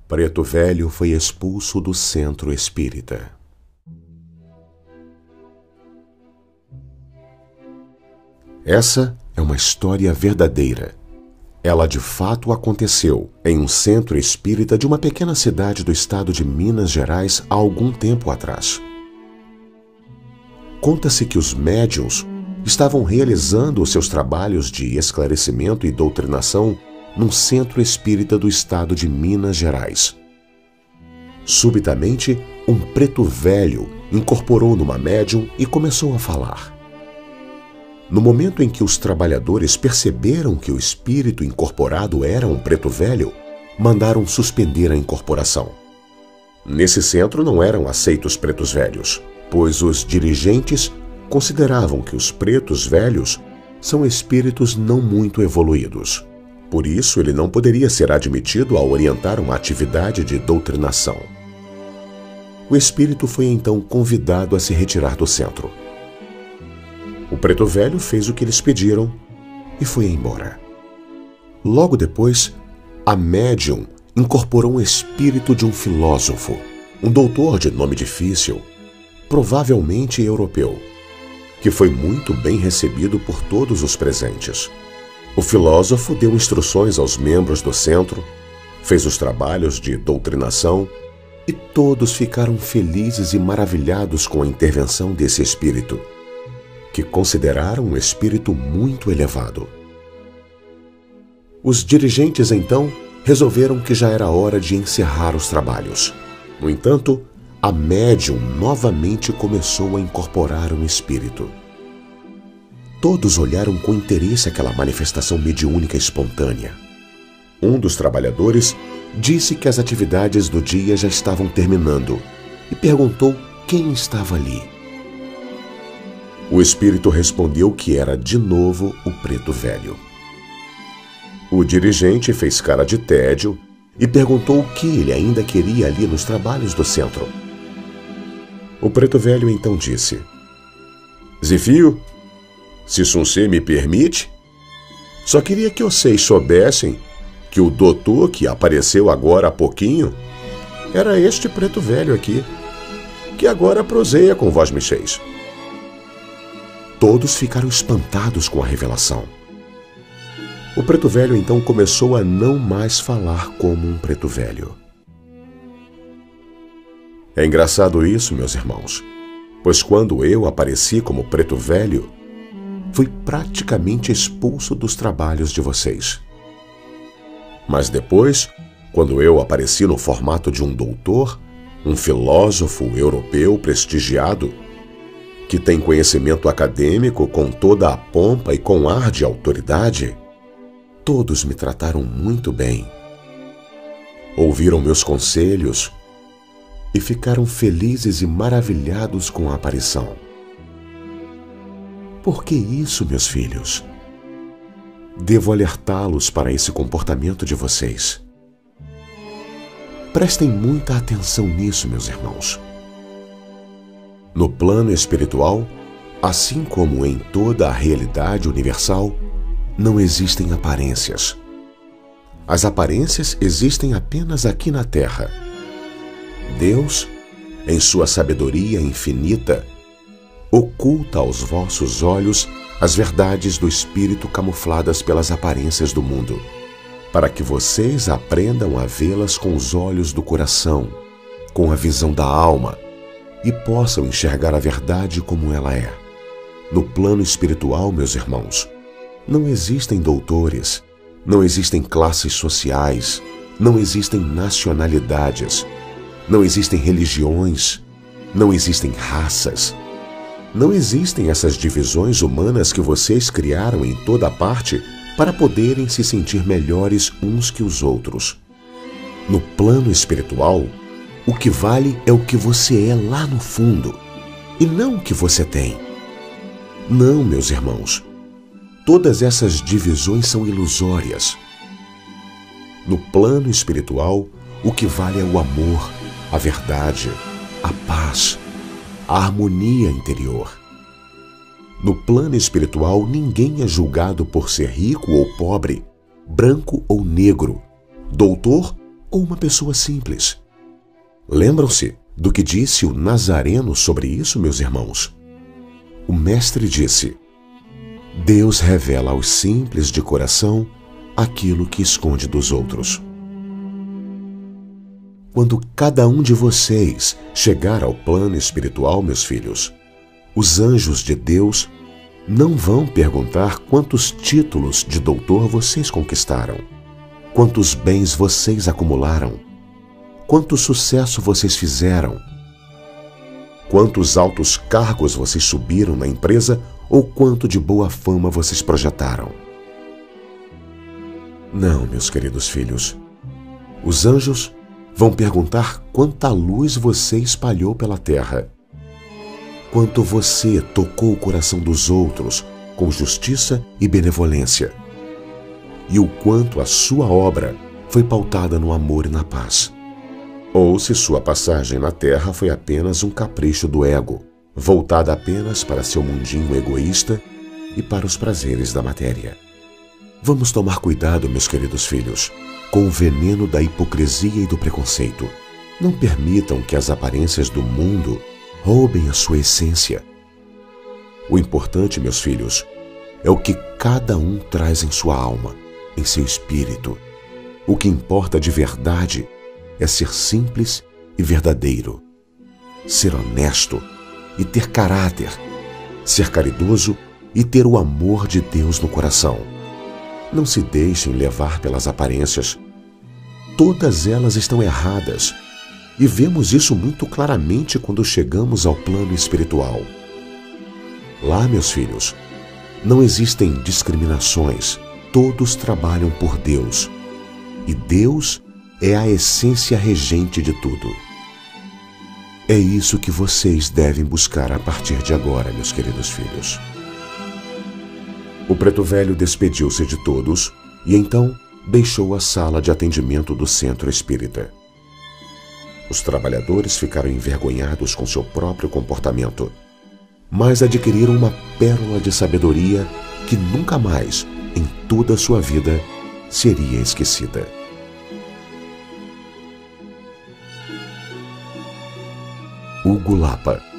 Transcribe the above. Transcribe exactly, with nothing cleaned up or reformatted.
Preto Velho foi expulso do centro espírita. Essa é uma história verdadeira. Ela de fato aconteceu em um centro espírita de uma pequena cidade do estado de Minas Gerais há algum tempo atrás. Conta-se que os médiuns estavam realizando os seus trabalhos de esclarecimento e doutrinação num centro espírita do estado de Minas Gerais. Subitamente, um preto velho incorporou numa médium e começou a falar. No momento em que os trabalhadores perceberam que o espírito incorporado era um preto velho, mandaram suspender a incorporação. Nesse centro não eram aceitos pretos velhos, pois os dirigentes consideravam que os pretos velhos são espíritos não muito evoluídos. Por isso, ele não poderia ser admitido a orientar uma atividade de doutrinação. O espírito foi então convidado a se retirar do centro. O preto velho fez o que eles pediram e foi embora. Logo depois, a médium incorporou um espírito de um filósofo, um doutor de nome difícil, provavelmente europeu, que foi muito bem recebido por todos os presentes. O filósofo deu instruções aos membros do centro, fez os trabalhos de doutrinação e todos ficaram felizes e maravilhados com a intervenção desse espírito, que consideraram um espírito muito elevado. Os dirigentes, então, resolveram que já era hora de encerrar os trabalhos. No entanto, a médium novamente começou a incorporar um espírito. Todos olharam com interesse aquela manifestação mediúnica espontânea. Um dos trabalhadores disse que as atividades do dia já estavam terminando e perguntou quem estava ali. O espírito respondeu que era de novo o preto velho. O dirigente fez cara de tédio e perguntou o que ele ainda queria ali nos trabalhos do centro. O preto velho então disse: Zefio, se Sunsê me permite, só queria que vocês soubessem que o doutor que apareceu agora há pouquinho era este preto velho aqui, que agora proseia com vós mexeis. Todos ficaram espantados com a revelação. O preto velho então começou a não mais falar como um preto velho. É engraçado isso, meus irmãos, pois quando eu apareci como preto velho, fui praticamente expulso dos trabalhos de vocês. Mas depois, quando eu apareci no formato de um doutor, um filósofo europeu prestigiado, que tem conhecimento acadêmico com toda a pompa e com ar de autoridade, todos me trataram muito bem. Ouviram meus conselhos e ficaram felizes e maravilhados com a aparição. Por que isso, meus filhos? Devo alertá-los para esse comportamento de vocês. Prestem muita atenção nisso, meus irmãos. No plano espiritual, assim como em toda a realidade universal, não existem aparências. As aparências existem apenas aqui na Terra. Deus, em sua sabedoria infinita, oculta aos vossos olhos as verdades do Espírito camufladas pelas aparências do mundo, para que vocês aprendam a vê-las com os olhos do coração, com a visão da alma, e possam enxergar a verdade como ela é. No plano espiritual, meus irmãos, não existem doutores, não existem classes sociais, não existem nacionalidades, não existem religiões, não existem raças. Não existem essas divisões humanas que vocês criaram em toda parte para poderem se sentir melhores uns que os outros. No plano espiritual, o que vale é o que você é lá no fundo, e não o que você tem. Não, meus irmãos, todas essas divisões são ilusórias. No plano espiritual, o que vale é o amor, a verdade, a paz, a harmonia interior. No plano espiritual, ninguém é julgado por ser rico ou pobre, branco ou negro, doutor ou uma pessoa simples? Lembram-se do que disse o Nazareno sobre isso, meus irmãos? O Mestre disse: Deus revela aos simples de coração aquilo que esconde dos outros. Quando cada um de vocês chegar ao plano espiritual, meus filhos, os anjos de Deus não vão perguntar quantos títulos de doutor vocês conquistaram, quantos bens vocês acumularam, quanto sucesso vocês fizeram, quantos altos cargos vocês subiram na empresa ou quanto de boa fama vocês projetaram. Não, meus queridos filhos. Os anjos vão perguntar quanta luz você espalhou pela terra, quanto você tocou o coração dos outros com justiça e benevolência, e o quanto a sua obra foi pautada no amor e na paz. Ou se sua passagem na terra foi apenas um capricho do ego, voltada apenas para seu mundinho egoísta e para os prazeres da matéria. Vamos tomar cuidado, meus queridos filhos, com o veneno da hipocrisia e do preconceito. Não permitam que as aparências do mundo roubem a sua essência. O importante, meus filhos, é o que cada um traz em sua alma, em seu espírito. O que importa de verdade é ser simples e verdadeiro, ser honesto e ter caráter, ser caridoso e ter o amor de Deus no coração. Não se deixem levar pelas aparências. Todas elas estão erradas, e vemos isso muito claramente quando chegamos ao plano espiritual. Lá, meus filhos, não existem discriminações, todos trabalham por Deus, e Deus é a essência regente de tudo. É isso que vocês devem buscar a partir de agora, meus queridos filhos. O preto velho despediu-se de todos e então deixou a sala de atendimento do centro espírita. Os trabalhadores ficaram envergonhados com seu próprio comportamento, mas adquiriram uma pérola de sabedoria que nunca mais, em toda a sua vida, seria esquecida. Hugo Lapa.